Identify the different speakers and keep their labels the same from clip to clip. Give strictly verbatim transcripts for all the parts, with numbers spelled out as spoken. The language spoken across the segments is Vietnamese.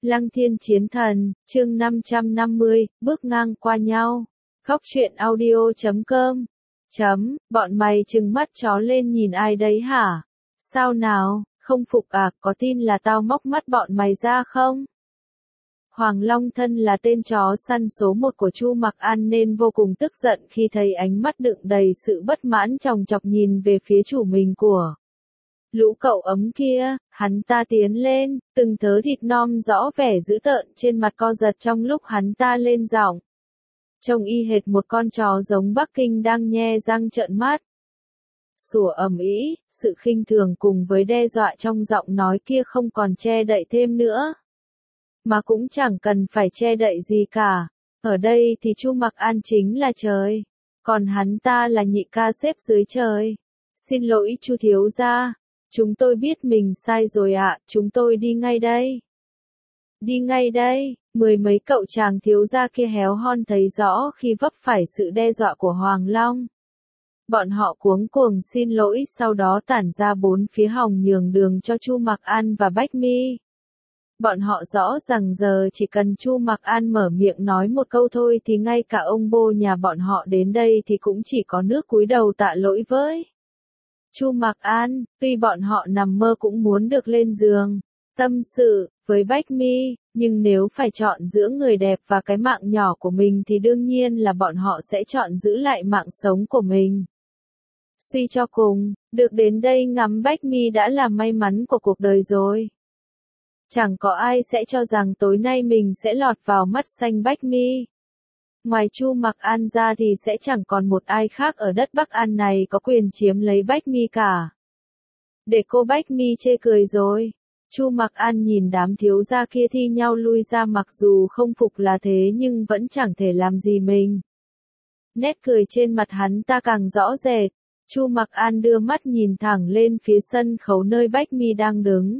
Speaker 1: Lăng Thiên Chiến Thần, chương năm trăm năm mươi, bước ngang qua nhau. Góc truyện audio chấm com. Chấm, bọn mày trừng mắt chó lên nhìn ai đấy hả? Sao nào, không phục à, có tin là tao móc mắt bọn mày ra không? Hoàng Long Thân là tên chó săn số một của Chu Mặc An nên vô cùng tức giận khi thấy ánh mắt đựng đầy sự bất mãn chòng chọc nhìn về phía chủ mình của lũ cậu ấm kia. Hắn ta tiến lên, từng thớ thịt non rõ vẻ dữ tợn trên mặt co giật trong lúc hắn ta lên giọng. Trông y hệt một con chó giống Bắc Kinh đang nhe răng trợn mắt. Sủa ầm ĩ, sự khinh thường cùng với đe dọa trong giọng nói kia không còn che đậy thêm nữa. Mà cũng chẳng cần phải che đậy gì cả. Ở đây thì Chu Mặc An chính là trời, còn hắn ta là nhị ca xếp dưới trời. Xin lỗi Chu thiếu gia, chúng tôi biết mình sai rồi ạ, chúng tôi đi ngay đây. Đi ngay đây, mười mấy cậu chàng thiếu gia kia héo hon thấy rõ khi vấp phải sự đe dọa của Hoàng Long. Bọn họ cuống cuồng xin lỗi sau đó tản ra bốn phía hòng nhường đường cho Chu Mặc An và Bách Mi. Bọn họ rõ rằng giờ chỉ cần Chu Mặc An mở miệng nói một câu thôi thì ngay cả ông bô nhà bọn họ đến đây thì cũng chỉ có nước cúi đầu tạ lỗi với Chu Mặc An. Tuy bọn họ nằm mơ cũng muốn được lên giường tâm sự với Bách Mi, nhưng nếu phải chọn giữa người đẹp và cái mạng nhỏ của mình thì đương nhiên là bọn họ sẽ chọn giữ lại mạng sống của mình. Suy cho cùng, được đến đây ngắm Bách Mi đã là may mắn của cuộc đời rồi. Chẳng có ai sẽ cho rằng tối nay mình sẽ lọt vào mắt xanh Bách Mi. Ngoài Chu Mặc An ra thì sẽ chẳng còn một ai khác ở đất Bắc An này có quyền chiếm lấy Bách Mi cả. Để cô Bách Mi chê cười rồi. Chu Mặc An nhìn đám thiếu gia kia thi nhau lui ra, mặc dù không phục là thế nhưng vẫn chẳng thể làm gì mình. Nét cười trên mặt hắn ta càng rõ rệt. Chu Mặc An đưa mắt nhìn thẳng lên phía sân khấu nơi Bách Mi đang đứng.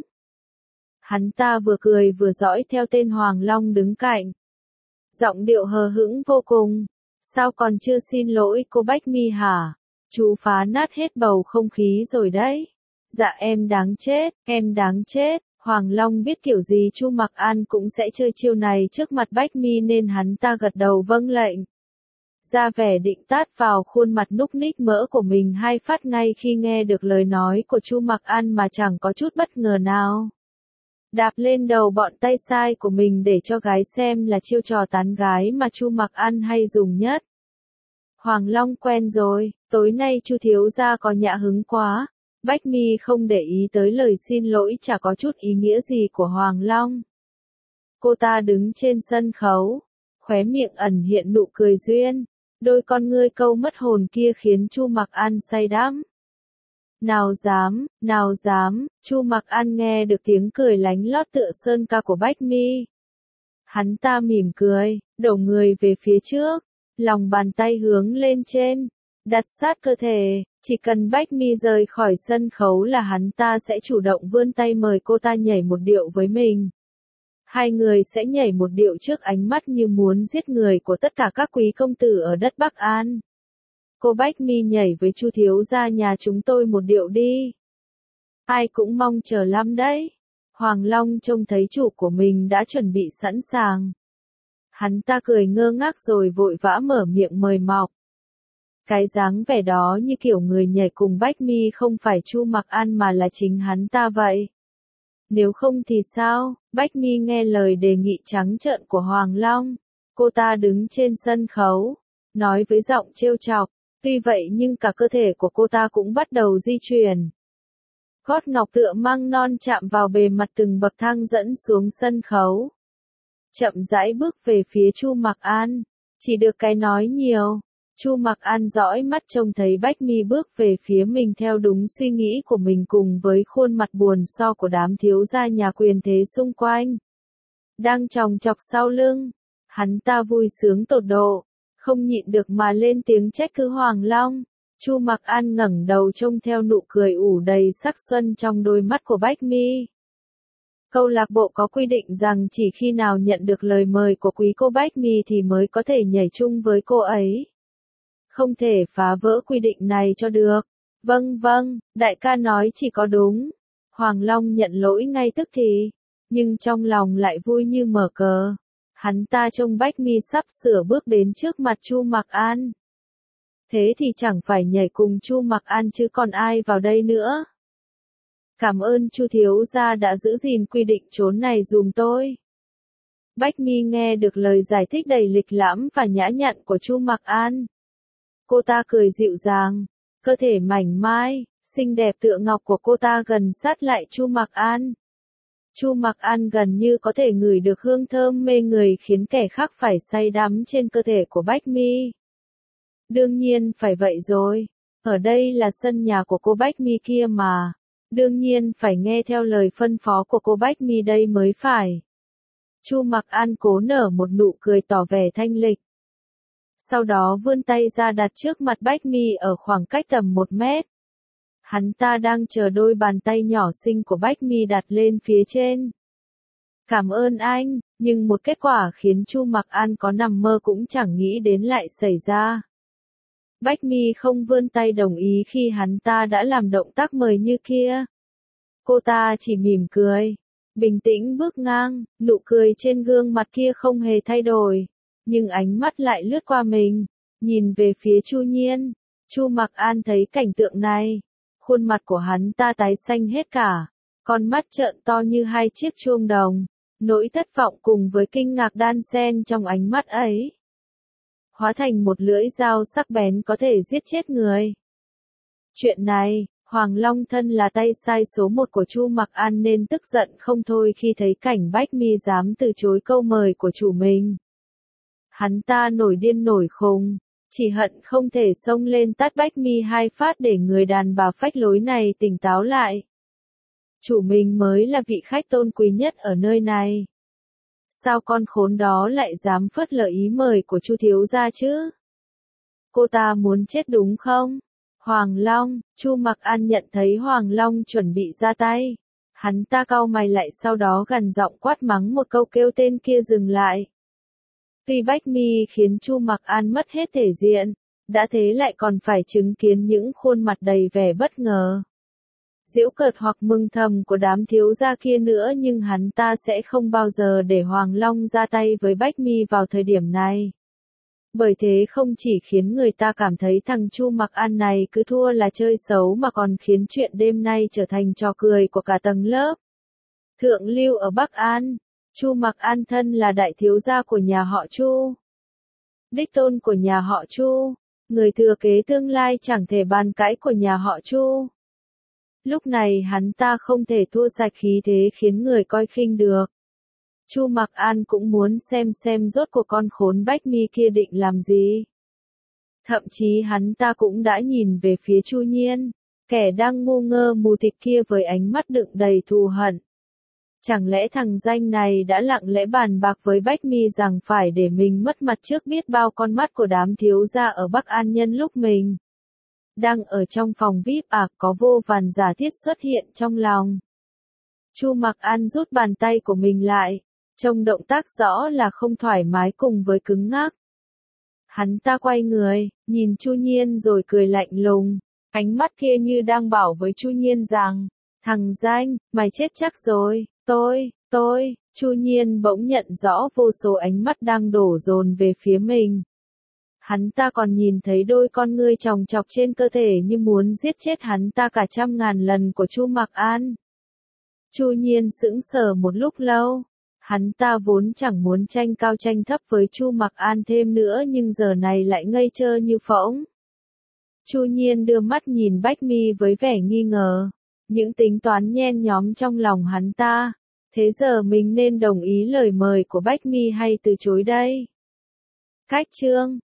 Speaker 1: Hắn ta vừa cười vừa dõi theo tên Hoàng Long đứng cạnh. Giọng điệu hờ hững vô cùng. Sao còn chưa xin lỗi cô Bách Mi hả? Chú phá nát hết bầu không khí rồi đấy. Dạ em đáng chết, em đáng chết. Hoàng Long biết kiểu gì Chu Mặc An cũng sẽ chơi chiêu này trước mặt Bách Mi nên hắn ta gật đầu vâng lệnh. Ra vẻ định tát vào khuôn mặt núc ních mỡ của mình hai phát ngay khi nghe được lời nói của Chu Mặc An mà chẳng có chút bất ngờ nào. Đạp lên đầu bọn tay sai của mình để cho gái xem là chiêu trò tán gái mà Chu Mặc An hay dùng nhất. Hoàng Long quen rồi, tối nay Chu thiếu gia có nhã hứng quá. Bách Mi không để ý tới lời xin lỗi chả có chút ý nghĩa gì của Hoàng Long. Cô ta đứng trên sân khấu, khóe miệng ẩn hiện nụ cười duyên, đôi con ngươi câu mất hồn kia khiến Chu Mặc An say đắm. Nào dám, nào dám, Chu Mặc An nghe được tiếng cười lánh lót tựa sơn ca của Bách Mi. Hắn ta mỉm cười, đổ người về phía trước, lòng bàn tay hướng lên trên, đặt sát cơ thể, chỉ cần Bách Mi rời khỏi sân khấu là hắn ta sẽ chủ động vươn tay mời cô ta nhảy một điệu với mình. Hai người sẽ nhảy một điệu trước ánh mắt như muốn giết người của tất cả các quý công tử ở đất Bắc An. Cô Bách Mi nhảy với Chu thiếu gia nhà chúng tôi một điệu đi. Ai cũng mong chờ lắm đấy. Hoàng Long trông thấy chủ của mình đã chuẩn bị sẵn sàng. Hắn ta cười ngơ ngác rồi vội vã mở miệng mời mọc. Cái dáng vẻ đó như kiểu người nhảy cùng Bách Mi không phải Chu Mặc An mà là chính hắn ta vậy. Nếu không thì sao? Bách Mi nghe lời đề nghị trắng trợn của Hoàng Long. Cô ta đứng trên sân khấu, nói với giọng trêu chọc. Tuy vậy nhưng cả cơ thể của cô ta cũng bắt đầu di chuyển. Gót ngọc tựa măng non chạm vào bề mặt từng bậc thang dẫn xuống sân khấu. Chậm rãi bước về phía Chu Mặc An. Chỉ được cái nói nhiều. Chu Mặc An dõi mắt trông thấy Bách Mi bước về phía mình theo đúng suy nghĩ của mình cùng với khuôn mặt buồn so của đám thiếu gia nhà quyền thế xung quanh. Đang chòng chọc sau lưng. Hắn ta vui sướng tột độ. Không nhịn được mà lên tiếng trách cứ Hoàng Long. Chu Mặc An ngẩng đầu trông theo nụ cười ủ đầy sắc xuân trong đôi mắt của Bách Mi. Câu lạc bộ có quy định rằng chỉ khi nào nhận được lời mời của quý cô Bách Mi thì mới có thể nhảy chung với cô ấy. Không thể phá vỡ quy định này cho được. Vâng vâng, đại ca nói chỉ có đúng. Hoàng Long nhận lỗi ngay tức thì. nhưng trong lòng lại vui như mở cờ. Hắn ta trông Bách Mi sắp sửa bước đến trước mặt Chu Mặc An. Thế thì chẳng phải nhảy cùng Chu Mặc An chứ còn ai vào đây nữa. Cảm ơn Chu thiếu gia đã giữ gìn quy định chốn này dùm tôi. Bách Mi nghe được lời giải thích đầy lịch lãm và nhã nhặn của Chu Mặc An. Cô ta cười dịu dàng, cơ thể mảnh mai, xinh đẹp tựa ngọc của cô ta gần sát lại Chu Mặc An. Chu Mặc An gần như có thể ngửi được hương thơm mê người khiến kẻ khác phải say đắm trên cơ thể của Bách Mi. Đương nhiên phải vậy rồi, ở đây là sân nhà của cô Bách Mi kia mà, đương nhiên phải nghe theo lời phân phó của cô Bách Mi đây mới phải. Chu Mặc An cố nở một nụ cười tỏ vẻ thanh lịch. Sau đó vươn tay ra đặt trước mặt Bách Mi ở khoảng cách tầm một mét. Hắn ta đang chờ đôi bàn tay nhỏ xinh của Bách Mi đặt lên phía trên. Cảm ơn anh, nhưng một kết quả khiến Chu Mặc An có nằm mơ cũng chẳng nghĩ đến lại xảy ra. Bách Mi không vươn tay đồng ý khi hắn ta đã làm động tác mời như kia. Cô ta chỉ mỉm cười, bình tĩnh bước ngang, nụ cười trên gương mặt kia không hề thay đổi, nhưng ánh mắt lại lướt qua mình, nhìn về phía Chu Nhiên. Chu Mặc An thấy cảnh tượng này, khuôn mặt của hắn ta tái xanh hết cả, con mắt trợn to như hai chiếc chuông đồng, nỗi thất vọng cùng với kinh ngạc đan xen trong ánh mắt ấy. Hóa thành một lưỡi dao sắc bén có thể giết chết người. Chuyện này, Hoàng Long Thân là tay sai số một của Chu Mặc An nên tức giận không thôi khi thấy cảnh Bách Mi dám từ chối câu mời của chủ mình. Hắn ta nổi điên nổi khùng, chỉ hận không thể xông lên tát Bách Mi hai phát để người đàn bà phách lối này tỉnh táo lại. Chủ mình mới là vị khách tôn quý nhất ở nơi này. Sao con khốn đó lại dám phớt lờ ý mời của Chu thiếu gia chứ? Cô ta muốn chết đúng không? Hoàng Long, Chu Mặc An nhận thấy Hoàng Long chuẩn bị ra tay. Hắn ta cau mày lại sau đó gằn giọng quát mắng một câu kêu tên kia dừng lại. Tuy Bách Mi khiến Chu Mặc An mất hết thể diện, đã thế lại còn phải chứng kiến những khuôn mặt đầy vẻ bất ngờ, giễu cợt hoặc mừng thầm của đám thiếu gia kia nữa, nhưng hắn ta sẽ không bao giờ để Hoàng Long ra tay với Bách Mi vào thời điểm này. Bởi thế không chỉ khiến người ta cảm thấy thằng Chu Mặc An này cứ thua là chơi xấu mà còn khiến chuyện đêm nay trở thành trò cười của cả tầng lớp. Thượng lưu ở Bắc An, Chu Mặc An thân là đại thiếu gia của nhà họ Chu. Đích tôn của nhà họ Chu, người thừa kế tương lai chẳng thể bàn cãi của nhà họ Chu. Lúc này hắn ta không thể thua sạch khí thế khiến người coi khinh được. Chu Mặc An cũng muốn xem xem rốt cuộc con khốn Bách Mi kia định làm gì. Thậm chí hắn ta cũng đã nhìn về phía Chu Nhiên, kẻ đang ngu ngơ mù tịt kia với ánh mắt đựng đầy thù hận. Chẳng lẽ thằng danh này đã lặng lẽ bàn bạc với Bách Mi rằng phải để mình mất mặt trước biết bao con mắt của đám thiếu gia ở Bắc An nhân lúc mình đang ở trong phòng vi ai pi à, có vô vàn giả thiết xuất hiện trong lòng. Chu Mặc An rút bàn tay của mình lại, trông động tác rõ là không thoải mái cùng với cứng ngắc. Hắn ta quay người, nhìn Chu Nhiên rồi cười lạnh lùng, ánh mắt kia như đang bảo với Chu Nhiên rằng, thằng danh, mày chết chắc rồi, tôi, tôi, Chu Nhiên bỗng nhận rõ vô số ánh mắt đang đổ dồn về phía mình. Hắn ta còn nhìn thấy đôi con ngươi chòng chọc trên cơ thể như muốn giết chết hắn ta cả trăm ngàn lần của Chu Mặc An. Chu Nhiên sững sờ một lúc lâu. Hắn ta vốn chẳng muốn tranh cao tranh thấp với Chu Mặc An thêm nữa nhưng giờ này lại ngây trơ như phỗng. Chu Nhiên đưa mắt nhìn Bách Mi với vẻ nghi ngờ. Những tính toán nhen nhóm trong lòng hắn ta. Thế giờ mình nên đồng ý lời mời của Bách Mi hay từ chối đây? Cách chương